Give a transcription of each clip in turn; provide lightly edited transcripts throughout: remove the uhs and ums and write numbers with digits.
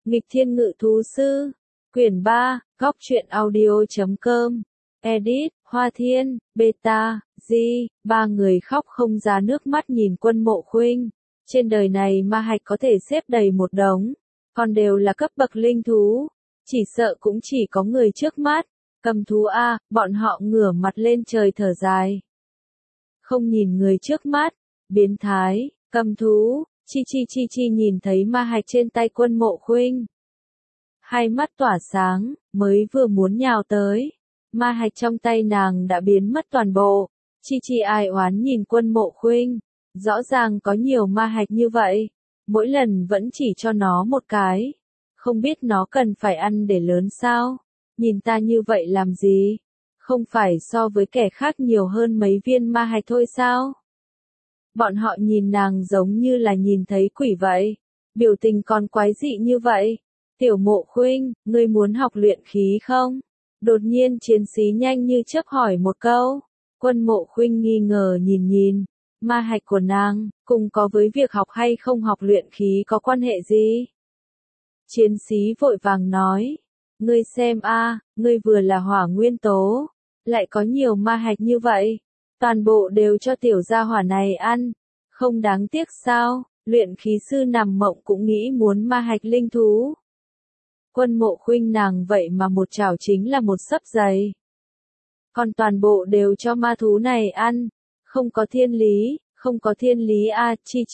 Nghịch Thiên Ngự Thú Sư, quyển 3, góc truyện audio.com, edit, Hoa Thiên, Beta, Di, ba người khóc không ra nước mắt nhìn Quân Mộ Khuynh. Trên đời này ma hạch có thể xếp đầy một đống, còn đều là cấp bậc linh thú, chỉ sợ cũng chỉ có người trước mắt, cầm thú a, bọn họ ngửa mặt lên trời thở dài. Không nhìn người trước mắt, biến thái, cầm thú, chi nhìn thấy ma hạch trên tay Quân Mộ Khuynh. Hai mắt tỏa sáng, mới vừa muốn nhào tới, ma hạch trong tay nàng đã biến mất toàn bộ. Chi ai oán nhìn Quân Mộ Khuynh, rõ ràng có nhiều ma hạch như vậy, mỗi lần vẫn chỉ cho nó một cái, không biết nó cần phải ăn để lớn sao, nhìn ta như vậy làm gì, không phải so với kẻ khác nhiều hơn mấy viên ma hạch thôi sao? Bọn họ nhìn nàng giống như là nhìn thấy quỷ vậy, biểu tình còn quái dị như vậy. Tiểu Mộ Khuynh, ngươi muốn học luyện khí không? Đột nhiên chiến sĩ nhanh như chớp hỏi một câu. Quân Mộ Khuynh nghi ngờ nhìn, ma hạch của nàng, cùng có với việc học hay không học luyện khí có quan hệ gì? Chiến sĩ vội vàng nói, ngươi xem a, ngươi vừa là hỏa nguyên tố, lại có nhiều ma hạch như vậy, toàn bộ đều cho tiểu gia hỏa này ăn, không đáng tiếc sao? Luyện khí sư nằm mộng cũng nghĩ muốn ma hạch linh thú. Quân Mộ Khuynh nàng vậy mà một chảo chính là một xấp giày. Còn toàn bộ đều cho ma thú này ăn, không có thiên lý a,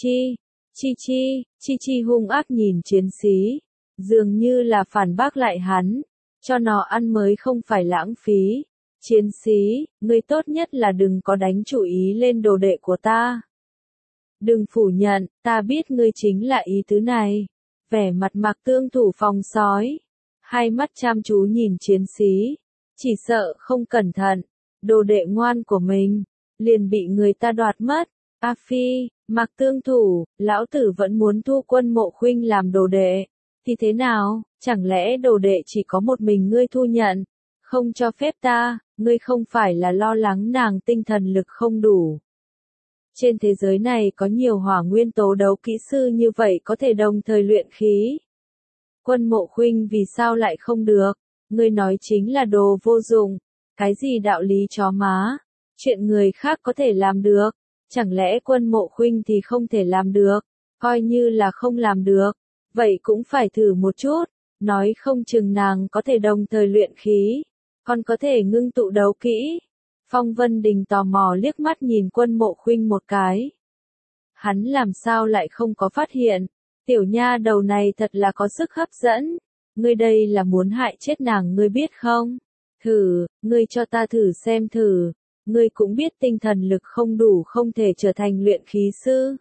chi hung ác nhìn chiến sĩ, dường như là phản bác lại hắn, cho nó ăn mới không phải lãng phí. Chiến sĩ, ngươi tốt nhất là đừng có đánh chủ ý lên đồ đệ của ta. Đừng phủ nhận, ta biết ngươi chính là ý tứ này. Vẻ mặt Mạc Tương Thủ phòng sói, hai mắt chăm chú nhìn chiến sĩ, chỉ sợ không cẩn thận, đồ đệ ngoan của mình, liền bị người ta đoạt mất. A Phi, Mạc Tương Thủ, lão tử vẫn muốn thu Quân Mộ Khuynh làm đồ đệ, thì thế nào, chẳng lẽ đồ đệ chỉ có một mình ngươi thu nhận, không cho phép ta, ngươi không phải là lo lắng nàng tinh thần lực không đủ. Trên thế giới này có nhiều hỏa nguyên tố đấu kỹ sư như vậy có thể đồng thời luyện khí. Quân Mộ Khuynh vì sao lại không được? Ngươi nói chính là đồ vô dụng. Cái gì đạo lý chó má? Chuyện người khác có thể làm được. Chẳng lẽ Quân Mộ Khuynh thì không thể làm được? Coi như là không làm được. Vậy cũng phải thử một chút. Nói không chừng nàng có thể đồng thời luyện khí. Còn có thể ngưng tụ đấu kỹ. Phong Vân Đình tò mò liếc mắt nhìn Quân Mộ Khuynh một cái. Hắn làm sao lại không có phát hiện, tiểu nha đầu này thật là có sức hấp dẫn, ngươi đây là muốn hại chết nàng ngươi biết không? Thử, ngươi cho ta thử xem thử, ngươi cũng biết tinh thần lực không đủ không thể trở thành luyện khí sư.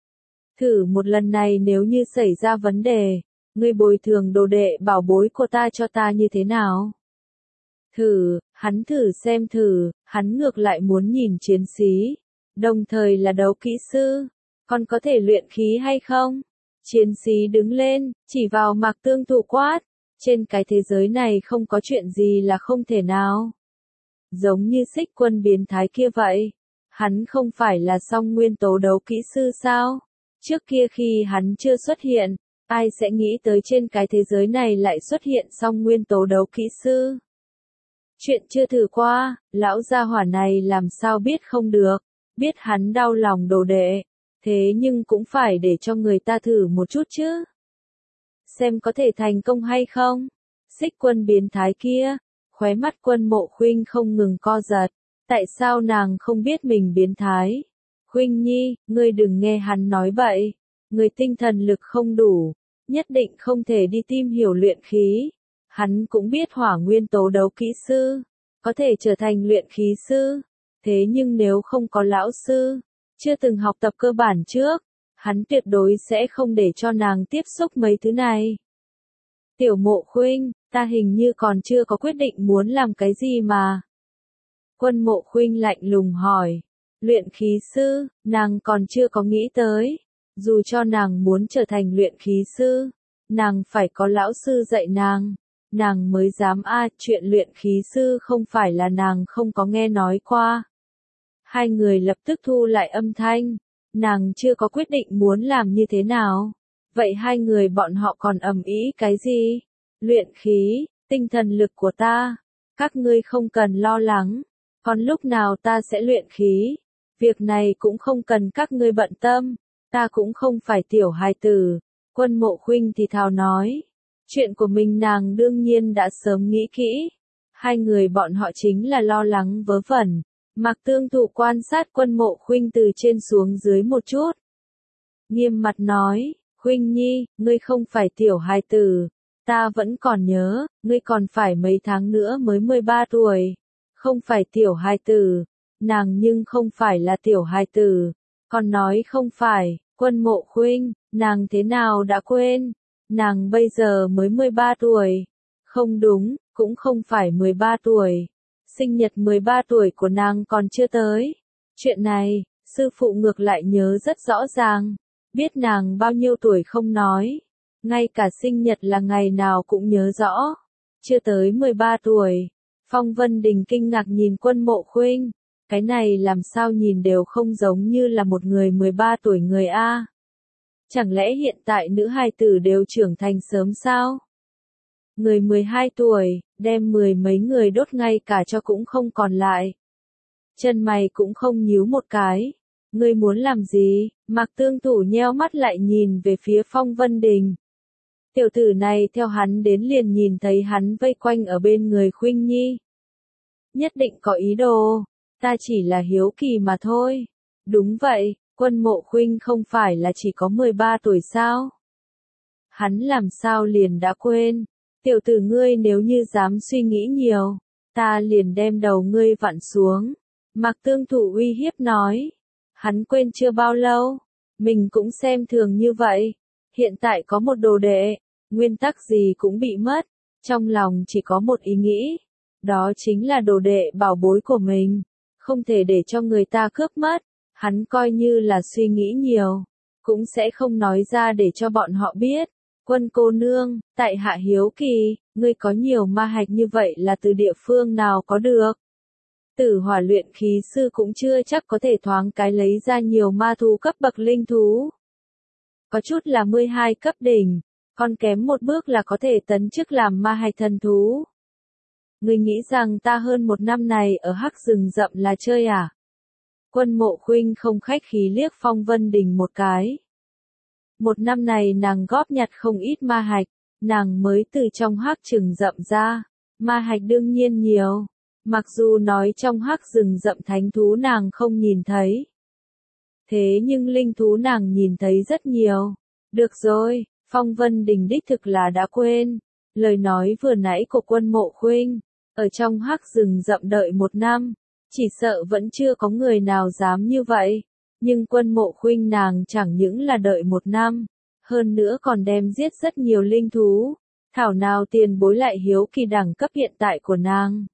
Thử một lần này nếu như xảy ra vấn đề, ngươi bồi thường đồ đệ bảo bối của ta cho ta như thế nào? Thử, hắn thử xem thử, hắn ngược lại muốn nhìn chiến sĩ, đồng thời là đấu kỹ sư, còn có thể luyện khí hay không? Chiến sĩ đứng lên, chỉ vào Mạc Tương Thủ quát, trên cái thế giới này không có chuyện gì là không thể nào. Giống như Xích Quân biến thái kia vậy, hắn không phải là song nguyên tố đấu kỹ sư sao? Trước kia khi hắn chưa xuất hiện, ai sẽ nghĩ tới trên cái thế giới này lại xuất hiện song nguyên tố đấu kỹ sư? Chuyện chưa thử qua, lão gia hỏa này làm sao biết không được, biết hắn đau lòng đồ đệ, thế nhưng cũng phải để cho người ta thử một chút chứ. Xem có thể thành công hay không. Xích Quân biến thái kia, khóe mắt Quân Mộ Khuynh không ngừng co giật, tại sao nàng không biết mình biến thái? Khuynh Nhi, ngươi đừng nghe hắn nói bậy, người tinh thần lực không đủ, nhất định không thể đi tìm hiểu luyện khí. Hắn cũng biết hỏa nguyên tố đấu kỹ sư, có thể trở thành luyện khí sư, thế nhưng nếu không có lão sư, chưa từng học tập cơ bản trước, hắn tuyệt đối sẽ không để cho nàng tiếp xúc mấy thứ này. Tiểu Mộ Khuynh, ta hình như còn chưa có quyết định muốn làm cái gì mà. Quân Mộ Khuynh lạnh lùng hỏi, luyện khí sư, nàng còn chưa có nghĩ tới, dù cho nàng muốn trở thành luyện khí sư, nàng phải có lão sư dạy nàng mới dám chuyện luyện khí sư không phải là nàng không có nghe nói qua. Hai người lập tức thu lại âm thanh, nàng chưa có quyết định muốn làm như thế nào. Vậy hai người bọn họ còn ầm ĩ cái gì? Luyện khí, tinh thần lực của ta. Các ngươi không cần lo lắng. Còn lúc nào ta sẽ luyện khí? Việc này cũng không cần các ngươi bận tâm. Ta cũng không phải tiểu hài tử. Quân Mộ Khuynh thì thào nói. Chuyện của mình nàng đương nhiên đã sớm nghĩ kỹ. Hai người bọn họ chính là lo lắng vớ vẩn. Mạc Tương Thụ quan sát Quân Mộ Khuynh từ trên xuống dưới một chút. Nghiêm mặt nói, Khuynh Nhi, ngươi không phải tiểu hài tử. Ta vẫn còn nhớ, ngươi còn phải mấy tháng nữa mới 13 tuổi. Không phải tiểu hài tử. Nàng nhưng không phải là tiểu hài tử. Còn nói không phải, Quân Mộ Khuynh, nàng thế nào đã quên. Nàng bây giờ mới 13 tuổi. Không đúng, cũng không phải 13 tuổi. Sinh nhật 13 tuổi của nàng còn chưa tới. Chuyện này, sư phụ ngược lại nhớ rất rõ ràng. Biết nàng bao nhiêu tuổi không nói. Ngay cả sinh nhật là ngày nào cũng nhớ rõ. Chưa tới 13 tuổi. Phong Vân Đình kinh ngạc nhìn Quân Mộ Khuynh. Cái này làm sao nhìn đều không giống như là một người 13 tuổi người A. Chẳng lẽ hiện tại nữ hài tử đều trưởng thành sớm sao? Người 12 tuổi, đem mười mấy người đốt ngay cả cho cũng không còn lại. Chân mày cũng không nhíu một cái. Ngươi muốn làm gì? Mạc Tương Thụ nheo mắt lại nhìn về phía Phong Vân Đình. Tiểu tử này theo hắn đến liền nhìn thấy hắn vây quanh ở bên người Khuynh Nhi. Nhất định có ý đồ. Ta chỉ là hiếu kỳ mà thôi. Đúng vậy, Quân Mộ Khuynh không phải là chỉ có 13 tuổi sao? Hắn làm sao liền đã quên. Tiểu tử ngươi nếu như dám suy nghĩ nhiều, ta liền đem đầu ngươi vặn xuống. Mạc Tương Thụ uy hiếp nói. Hắn quên chưa bao lâu. Mình cũng xem thường như vậy. Hiện tại có một đồ đệ, nguyên tắc gì cũng bị mất. Trong lòng chỉ có một ý nghĩ. Đó chính là đồ đệ bảo bối của mình. Không thể để cho người ta cướp mất. Hắn coi như là suy nghĩ nhiều. Cũng sẽ không nói ra để cho bọn họ biết. Quân cô nương, tại hạ hiếu kỳ, ngươi có nhiều ma hạch như vậy là từ địa phương nào có được? Tử Hỏa luyện khí sư cũng chưa chắc có thể thoáng cái lấy ra nhiều ma thú cấp bậc linh thú. Có chút là 12 cấp đỉnh, còn kém một bước là có thể tấn chức làm ma hạch thần thú. Ngươi nghĩ rằng ta hơn một năm này ở hắc rừng rậm là chơi à? Quân Mộ Khuynh không khách khí liếc Phong Vân Đình một cái. Một năm này nàng góp nhặt không ít ma hạch, nàng mới từ trong hắc rừng rậm ra, ma hạch đương nhiên nhiều. Mặc dù nói trong hắc rừng rậm thánh thú nàng không nhìn thấy. Thế nhưng linh thú nàng nhìn thấy rất nhiều. Được rồi, Phong Vân Đình đích thực là đã quên. Lời nói vừa nãy của Quân Mộ Khuynh, ở trong hắc rừng rậm đợi một năm, chỉ sợ vẫn chưa có người nào dám như vậy. Nhưng Quân Mộ Khuynh nàng chẳng những là đợi một năm, hơn nữa còn đem giết rất nhiều linh thú. Thảo nào tiền bối lại hiếu kỳ đẳng cấp hiện tại của nàng.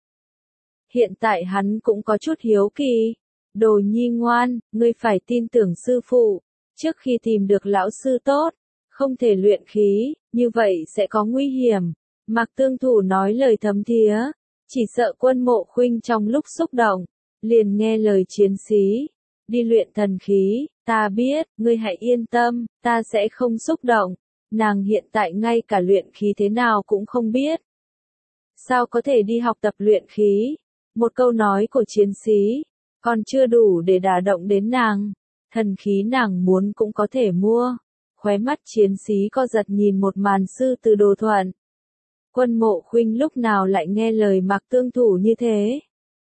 Hiện tại hắn cũng có chút hiếu kỳ. Đồ nhi ngoan, ngươi phải tin tưởng sư phụ. Trước khi tìm được lão sư tốt, không thể luyện khí, như vậy sẽ có nguy hiểm. Mạc Tương Thụ nói lời thấm thía. Chỉ sợ Quân Mộ Khuynh trong lúc xúc động, liền nghe lời chiến sĩ. Đi luyện thần khí, ta biết, ngươi hãy yên tâm, ta sẽ không xúc động. Nàng hiện tại ngay cả luyện khí thế nào cũng không biết. Sao có thể đi học tập luyện khí? Một câu nói của chiến sĩ, còn chưa đủ để đả động đến nàng. Thần khí nàng muốn cũng có thể mua. Khóe mắt chiến sĩ co giật nhìn một màn sư từ Đồ Thuận. Quân Mộ Khuynh lúc nào lại nghe lời Mạc Tương Thụ như thế?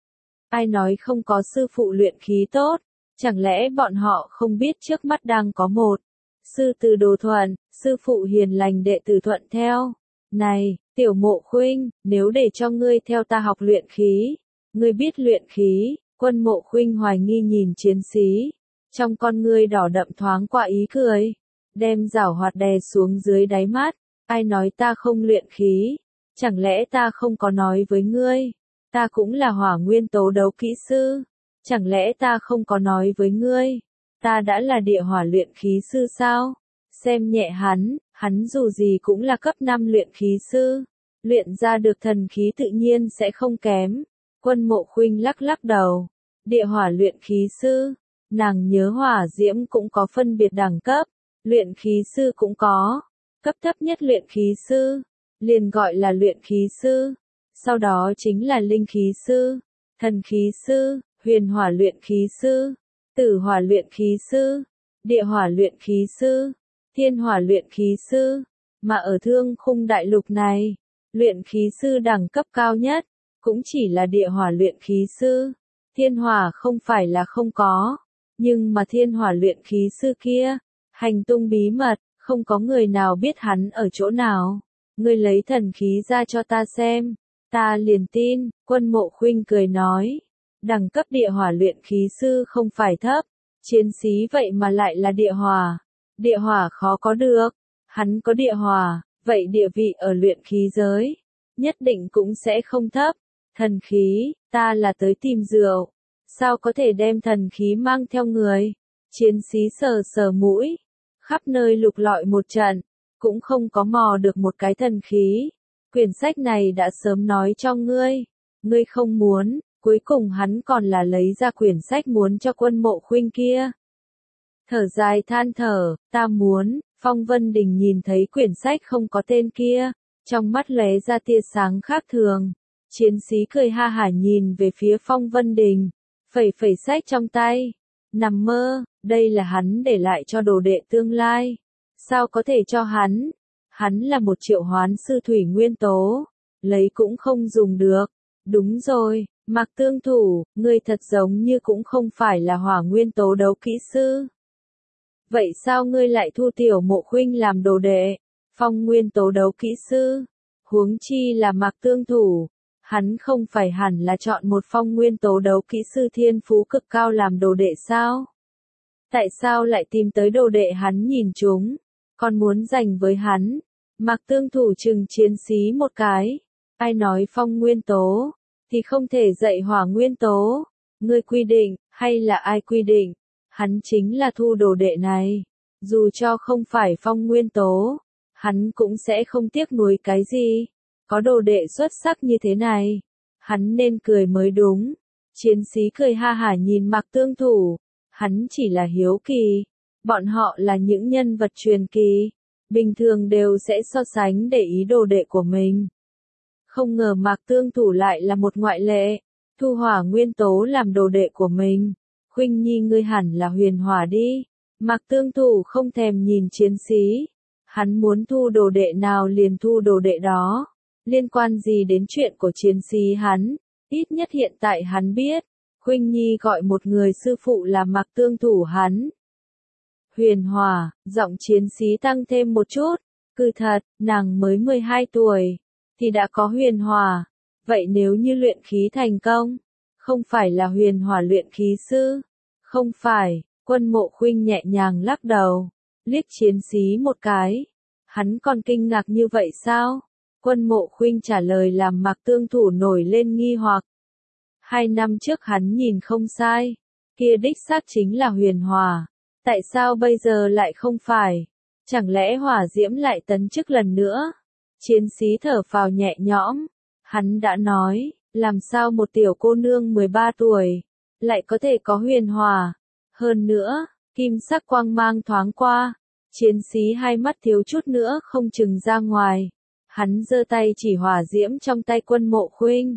Ai nói không có sư phụ luyện khí tốt? Chẳng lẽ bọn họ không biết trước mắt đang có một sư từ Đồ Thuận, sư phụ hiền lành đệ tử thuận theo. Này, Tiểu Mộ Khuynh, nếu để cho ngươi theo ta học luyện khí, ngươi biết luyện khí? Quân Mộ Khuynh hoài nghi nhìn chiến sĩ, trong con ngươi đỏ đậm thoáng qua ý cười, đem giảo hoạt đè xuống dưới đáy mắt. Ai nói ta không luyện khí? Chẳng lẽ ta không có nói với ngươi? Ta cũng là hỏa nguyên tố đấu kỹ sư. Chẳng lẽ ta không có nói với ngươi? Ta đã là địa hỏa luyện khí sư sao? Xem nhẹ hắn dù gì cũng là cấp 5 luyện khí sư. Luyện ra được thần khí tự nhiên sẽ không kém. Quân Mộ Khuynh lắc lắc đầu. Địa hỏa luyện khí sư. Nàng nhớ hỏa diễm cũng có phân biệt đẳng cấp. Luyện khí sư cũng có. Cấp thấp nhất luyện khí sư, liền gọi là luyện khí sư. Sau đó chính là linh khí sư, thần khí sư, huyền hỏa luyện khí sư, tử hỏa luyện khí sư, địa hỏa luyện khí sư, thiên hỏa luyện khí sư. Mà ở Thương Khung đại lục này, luyện khí sư đẳng cấp cao nhất, cũng chỉ là địa hỏa luyện khí sư. Thiên hỏa không phải là không có, nhưng mà thiên hỏa luyện khí sư kia, hành tung bí mật, không có người nào biết hắn ở chỗ nào. Ngươi lấy thần khí ra cho ta xem, ta liền tin. Quân Mộ Khuynh cười nói, đẳng cấp địa hỏa luyện khí sư không phải thấp, chiến sĩ vậy mà lại là địa hỏa. Địa hỏa khó có được, hắn có địa hỏa, vậy địa vị ở luyện khí giới, nhất định cũng sẽ không thấp. Thần khí, ta là tới tìm rượu, sao có thể đem thần khí mang theo người? Chiến sĩ sờ sờ mũi, khắp nơi lục lọi một trận, cũng không có mò được một cái thần khí. Quyển sách này đã sớm nói cho ngươi, ngươi không muốn, cuối cùng hắn còn là lấy ra quyển sách muốn cho Quân Mộ Khuynh kia. Thở dài than thở, ta muốn. Phong Vân Đình nhìn thấy quyển sách không có tên kia, trong mắt lóe ra tia sáng khác thường. Chiến sĩ cười ha hả nhìn về phía Phong Vân Đình, phẩy phẩy sách trong tay. Nằm mơ, đây là hắn để lại cho đồ đệ tương lai. Sao có thể cho hắn? Hắn là một triệu hoán sư thủy nguyên tố, lấy cũng không dùng được. Đúng rồi, Mạc Tương Thủ, ngươi thật giống như cũng không phải là hỏa nguyên tố đấu kỹ sư. Vậy sao ngươi lại thu Tiểu Mộ Khuynh làm đồ đệ? Phong nguyên tố đấu kỹ sư, huống chi là Mạc Tương Thủ, hắn không phải hẳn là chọn một phong nguyên tố đấu kỹ sư thiên phú cực cao làm đồ đệ sao? Tại sao lại tìm tới đồ đệ hắn nhìn chúng, còn muốn giành với hắn? Mạc Tương Thủ chừng chiến sĩ một cái, ai nói phong nguyên tố, thì không thể dạy hỏa nguyên tố, ngươi quy định, hay là ai quy định? Hắn chính là thu đồ đệ này, dù cho không phải phong nguyên tố, hắn cũng sẽ không tiếc nuối cái gì. Có đồ đệ xuất sắc như thế này, hắn nên cười mới đúng. Chiến sĩ cười ha hả nhìn Mạc Tương Thủ, hắn chỉ là hiếu kỳ, bọn họ là những nhân vật truyền kỳ, bình thường đều sẽ so sánh để ý đồ đệ của mình. Không ngờ Mạc Tương Thủ lại là một ngoại lệ, thu hỏa nguyên tố làm đồ đệ của mình. Khuynh Nhi ngươi hẳn là huyền hỏa đi. Mạc Tương Thủ không thèm nhìn chiến sĩ, hắn muốn thu đồ đệ nào liền thu đồ đệ đó. Liên quan gì đến chuyện của chiến sĩ hắn, ít nhất hiện tại hắn biết, Khuynh Nhi gọi một người sư phụ là Mạc Tương Thủ hắn. Huyền hỏa, giọng chiến sĩ tăng thêm một chút, cứ thật, nàng mới 12 tuổi, thì đã có huyền hỏa, vậy nếu như luyện khí thành công, không phải là huyền hỏa luyện khí sư? Không phải. Quân Mộ Khuynh nhẹ nhàng lắc đầu, liếc chiến sĩ một cái. Hắn còn kinh ngạc như vậy sao? Quân Mộ Khuynh trả lời làm Mạc Tương Thủ nổi lên nghi hoặc. 2 năm trước hắn nhìn không sai, kia đích xác chính là huyền hỏa. Tại sao bây giờ lại không phải? Chẳng lẽ hỏa diễm lại tấn chức lần nữa? Chiến sĩ thở phào nhẹ nhõm. Hắn đã nói, làm sao một tiểu cô nương 13 tuổi, lại có thể có huyền hỏa? Hơn nữa, kim sắc quang mang thoáng qua, chiến sĩ hai mắt thiếu chút nữa không chừng ra ngoài. Hắn giơ tay chỉ hỏa diễm trong tay Quân Mộ Khuynh.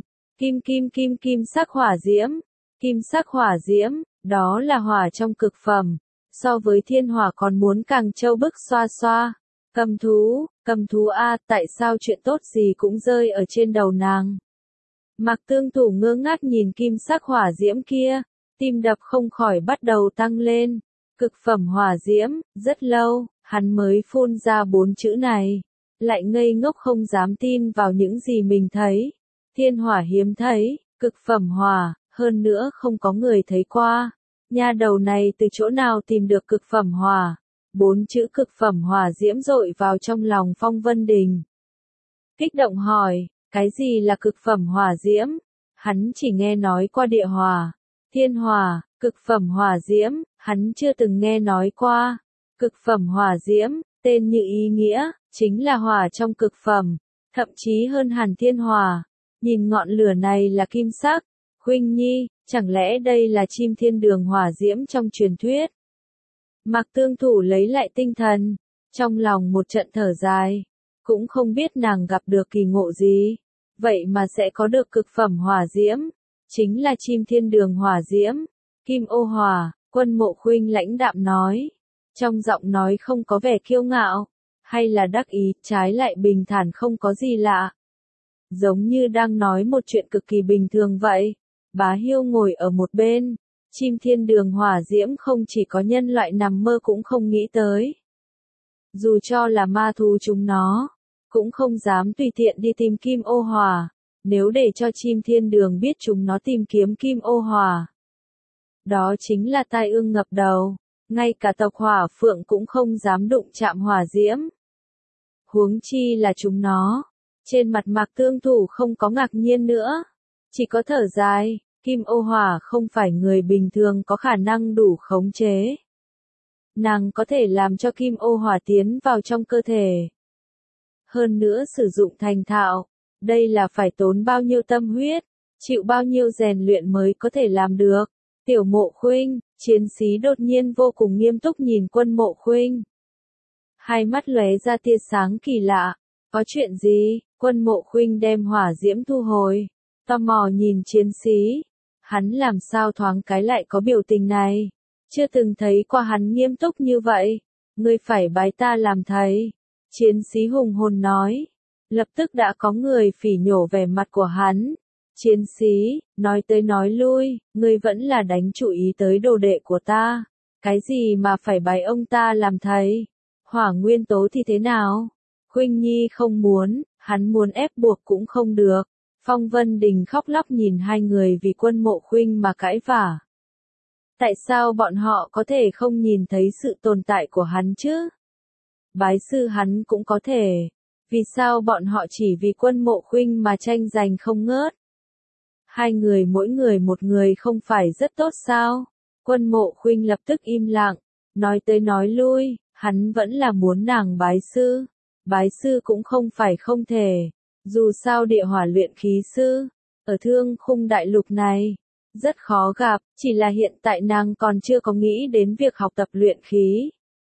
Kim sắc hỏa diễm, kim sắc hỏa diễm, đó là hỏa trong cực phẩm, so với thiên hỏa còn muốn càng trâu bức xoa xoa. Cầm thú a, tại sao chuyện tốt gì cũng rơi ở trên đầu nàng? Mạc Tương Thủ ngơ ngác nhìn kim sắc hỏa diễm kia, tim đập không khỏi bắt đầu tăng lên. Cực phẩm hỏa diễm, rất lâu, hắn mới phun ra 4 chữ này, lại ngây ngốc không dám tin vào những gì mình thấy. Thiên hỏa hiếm thấy, cực phẩm hỏa, hơn nữa không có người thấy qua. Nha đầu này từ chỗ nào tìm được cực phẩm hỏa? 4 chữ cực phẩm hỏa diễm dội vào trong lòng Phong Vân Đình. Kích động hỏi, cái gì là cực phẩm hỏa diễm? Hắn chỉ nghe nói qua địa hỏa, thiên hỏa, cực phẩm hỏa diễm, hắn chưa từng nghe nói qua. Cực phẩm hỏa diễm, tên như ý nghĩa, chính là hỏa trong cực phẩm, thậm chí hơn hẳn thiên hỏa. Nhìn ngọn lửa này là kim sắc. Khuynh Nhi, chẳng lẽ đây là chim thiên đường hỏa diễm trong truyền thuyết? Mạc Tương Thủ lấy lại tinh thần, trong lòng một trận thở dài, cũng không biết nàng gặp được kỳ ngộ gì, vậy mà sẽ có được cực phẩm hỏa diễm, chính là chim thiên đường hỏa diễm, kim ô hỏa. Quân Mộ Khuynh lãnh đạm nói, trong giọng nói không có vẻ kiêu ngạo, hay là đắc ý, trái lại bình thản không có gì lạ. Giống như đang nói một chuyện cực kỳ bình thường vậy. Bá Hiêu ngồi ở một bên, chim thiên đường hỏa diễm không chỉ có nhân loại nằm mơ cũng không nghĩ tới. Dù cho là ma thú chúng nó, cũng không dám tùy tiện đi tìm kim ô hỏa, nếu để cho chim thiên đường biết chúng nó tìm kiếm kim ô hỏa. Đó chính là tai ương ngập đầu, ngay cả tộc Hỏa Phượng cũng không dám đụng chạm hỏa diễm. Huống chi là chúng nó. Trên mặt Mạc Tương Thủ không có ngạc nhiên nữa, chỉ có thở dài, kim ô hỏa không phải người bình thường có khả năng đủ khống chế. Nàng có thể làm cho kim ô hỏa tiến vào trong cơ thể. Hơn nữa sử dụng thành thạo, đây là phải tốn bao nhiêu tâm huyết, chịu bao nhiêu rèn luyện mới có thể làm được. Tiểu Mộ Khuynh, chiến sĩ đột nhiên vô cùng nghiêm túc nhìn Quân Mộ Khuynh. Hai mắt lóe ra tia sáng kỳ lạ, có chuyện gì? Quân Mộ Khuynh đem hỏa diễm thu hồi, tò mò nhìn chiến sĩ. Hắn làm sao thoáng cái lại có biểu tình này? Chưa từng thấy qua hắn nghiêm túc như vậy. Ngươi phải bái ta làm thầy. Chiến sĩ hùng hồn nói. Lập tức đã có người phỉ nhổ vẻ mặt của hắn. Chiến sĩ, nói tới nói lui, ngươi vẫn là đánh chủ ý tới đồ đệ của ta. Cái gì mà phải bái ông ta làm thầy? Hỏa nguyên tố thì thế nào? Khuynh Nhi không muốn, hắn muốn ép buộc cũng không được. Phong Vân Đình khóc lóc nhìn hai người vì Quân Mộ Khuynh mà cãi vả. Tại sao bọn họ có thể không nhìn thấy sự tồn tại của hắn chứ? Bái sư hắn cũng có thể. Vì sao bọn họ chỉ vì Quân Mộ Khuynh mà tranh giành không ngớt? Hai người mỗi người một người không phải rất tốt sao? Quân Mộ Khuynh lập tức im lặng, nói tới nói lui, hắn vẫn là muốn nàng bái sư. Bái sư cũng không phải không thể. Dù sao địa hỏa luyện khí sư, ở Thương Khung đại lục này, rất khó gặp, chỉ là hiện tại nàng còn chưa có nghĩ đến việc học tập luyện khí.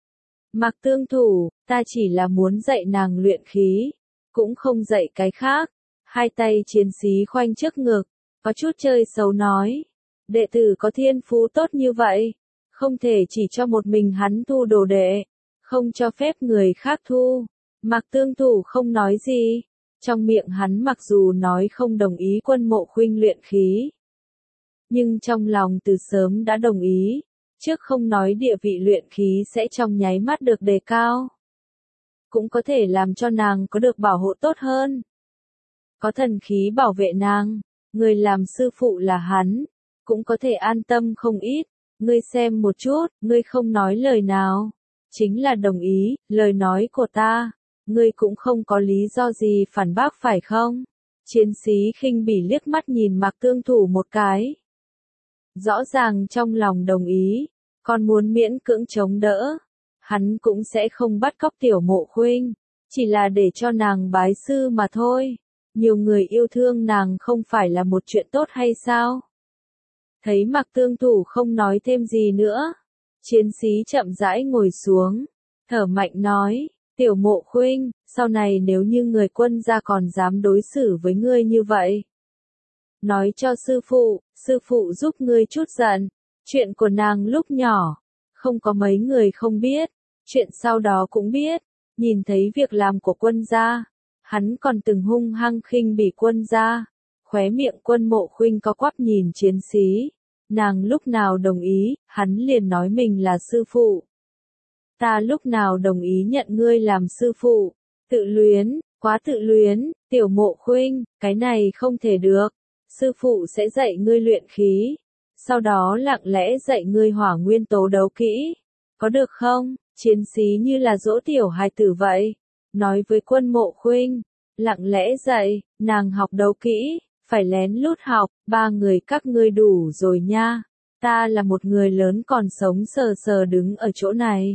Mạc Tương Thủ, ta chỉ là muốn dạy nàng luyện khí, cũng không dạy cái khác. Hai tay chiến sĩ khoanh trước ngực, có chút chơi xấu nói. Đệ tử có thiên phú tốt như vậy, không thể chỉ cho một mình hắn thu đồ đệ, không cho phép người khác thu. Mạc Tương Thủ không nói gì, trong miệng hắn mặc dù nói không đồng ý Quân Mộ Khuynh luyện khí, nhưng trong lòng từ sớm đã đồng ý, trước không nói địa vị luyện khí sẽ trong nháy mắt được đề cao, cũng có thể làm cho nàng có được bảo hộ tốt hơn. Có thần khí bảo vệ nàng, người làm sư phụ là hắn, cũng có thể an tâm không ít. Ngươi xem một chút, ngươi không nói lời nào, chính là đồng ý, lời nói của ta. Ngươi cũng không có lý do gì phản bác phải không? Chiến sĩ khinh bỉ liếc mắt nhìn Mạc Tương Thủ một cái. Rõ ràng trong lòng đồng ý, còn muốn miễn cưỡng chống đỡ. Hắn cũng sẽ không bắt cóc Tiểu Mộ Khuynh, chỉ là để cho nàng bái sư mà thôi. Nhiều người yêu thương nàng không phải là một chuyện tốt hay sao? Thấy Mạc Tương Thủ không nói thêm gì nữa, chiến sĩ chậm rãi ngồi xuống, thở mạnh nói. Tiểu Mộ Khuynh, sau này nếu như người Quân gia còn dám đối xử với ngươi như vậy, nói cho sư phụ giúp ngươi chút giận. Chuyện của nàng lúc nhỏ, không có mấy người không biết, chuyện sau đó cũng biết. Nhìn thấy việc làm của Quân gia, hắn còn từng hung hăng khinh bỉ Quân gia. Khóe miệng Quân Mộ Khuynh có quắp nhìn chiến sĩ. Nàng lúc nào đồng ý, hắn liền nói mình là sư phụ. Ta lúc nào đồng ý nhận ngươi làm sư phụ? Tự luyến, quá tự luyến. Tiểu Mộ Khuynh, cái này không thể được. Sư phụ sẽ dạy ngươi luyện khí, sau đó lặng lẽ dạy ngươi hỏa nguyên tố đấu kỹ. Có được không? Chiến sĩ như là dỗ tiểu hài tử vậy, nói với Quân Mộ Khuynh, lặng lẽ dạy, nàng học đấu kỹ, phải lén lút học. Ba người các ngươi đủ rồi nha. Ta là một người lớn còn sống sờ sờ đứng ở chỗ này.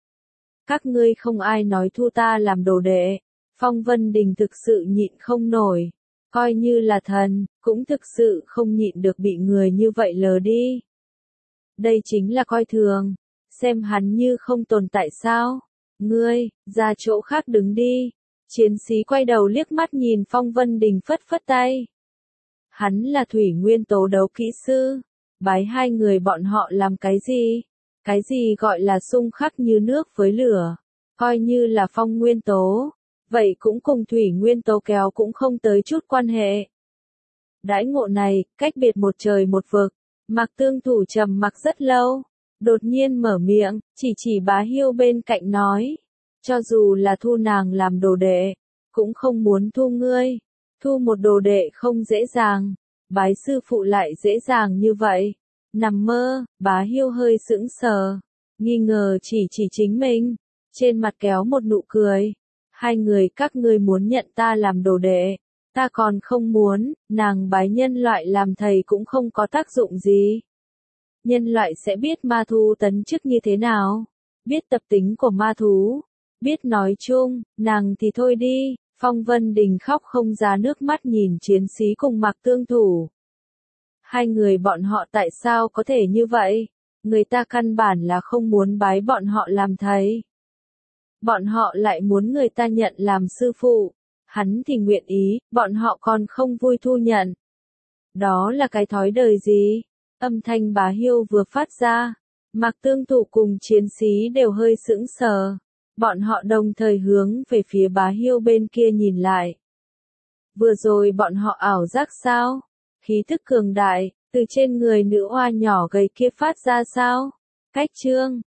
Các ngươi không ai nói thu ta làm đồ đệ. Phong Vân Đình thực sự nhịn không nổi. Coi như là thần, cũng thực sự không nhịn được bị người như vậy lờ đi. Đây chính là coi thường. xem hắn như không tồn tại sao? Ngươi, ra chỗ khác đứng đi. Chiến sĩ quay đầu liếc mắt nhìn Phong Vân Đình phất phất tay. Hắn là thủy nguyên tố đấu kỹ sư. Bái hai người bọn họ làm cái gì? Cái gì gọi là xung khắc như nước với lửa? Coi như là phong nguyên tố. Vậy cũng cùng thủy nguyên tố kéo cũng không tới chút quan hệ. Đãi ngộ này, cách biệt một trời một vực. Mạc Tương Thủ trầm mặc rất lâu. Đột nhiên mở miệng, chỉ Bá Hiêu bên cạnh nói. Cho dù là thu nàng làm đồ đệ, cũng không muốn thu ngươi. Thu một đồ đệ không dễ dàng. Bái sư phụ lại dễ dàng như vậy. Nằm mơ, Bá Hiêu hơi sững sờ. Nghi ngờ chỉ chính mình. Trên mặt kéo một nụ cười. Hai người các ngươi muốn nhận ta làm đồ đệ. Ta còn không muốn, nàng bái nhân loại làm thầy cũng không có tác dụng gì. Nhân loại sẽ biết ma thú tấn chức như thế nào, biết tập tính của ma thú, biết nói chung, nàng thì thôi đi. Phong Vân Đình khóc không ra nước mắt nhìn chiến sĩ cùng Mạc Tương Thủ. Hai người bọn họ tại sao có thể như vậy? Người ta căn bản là không muốn bái bọn họ làm thầy. Bọn họ lại muốn người ta nhận làm sư phụ. Hắn thì nguyện ý, bọn họ còn không vui thu nhận. Đó là cái thói đời gì? Âm thanh Bá Hiêu vừa phát ra. Mạc Tương Thủ cùng chiến sĩ đều hơi sững sờ. Bọn họ đồng thời hướng về phía Bá Hiêu bên kia nhìn lại. Vừa rồi bọn họ ảo giác sao? Khí thức cường đại, từ trên người nữ oa nhỏ gầy kia phát ra sao? Cách chương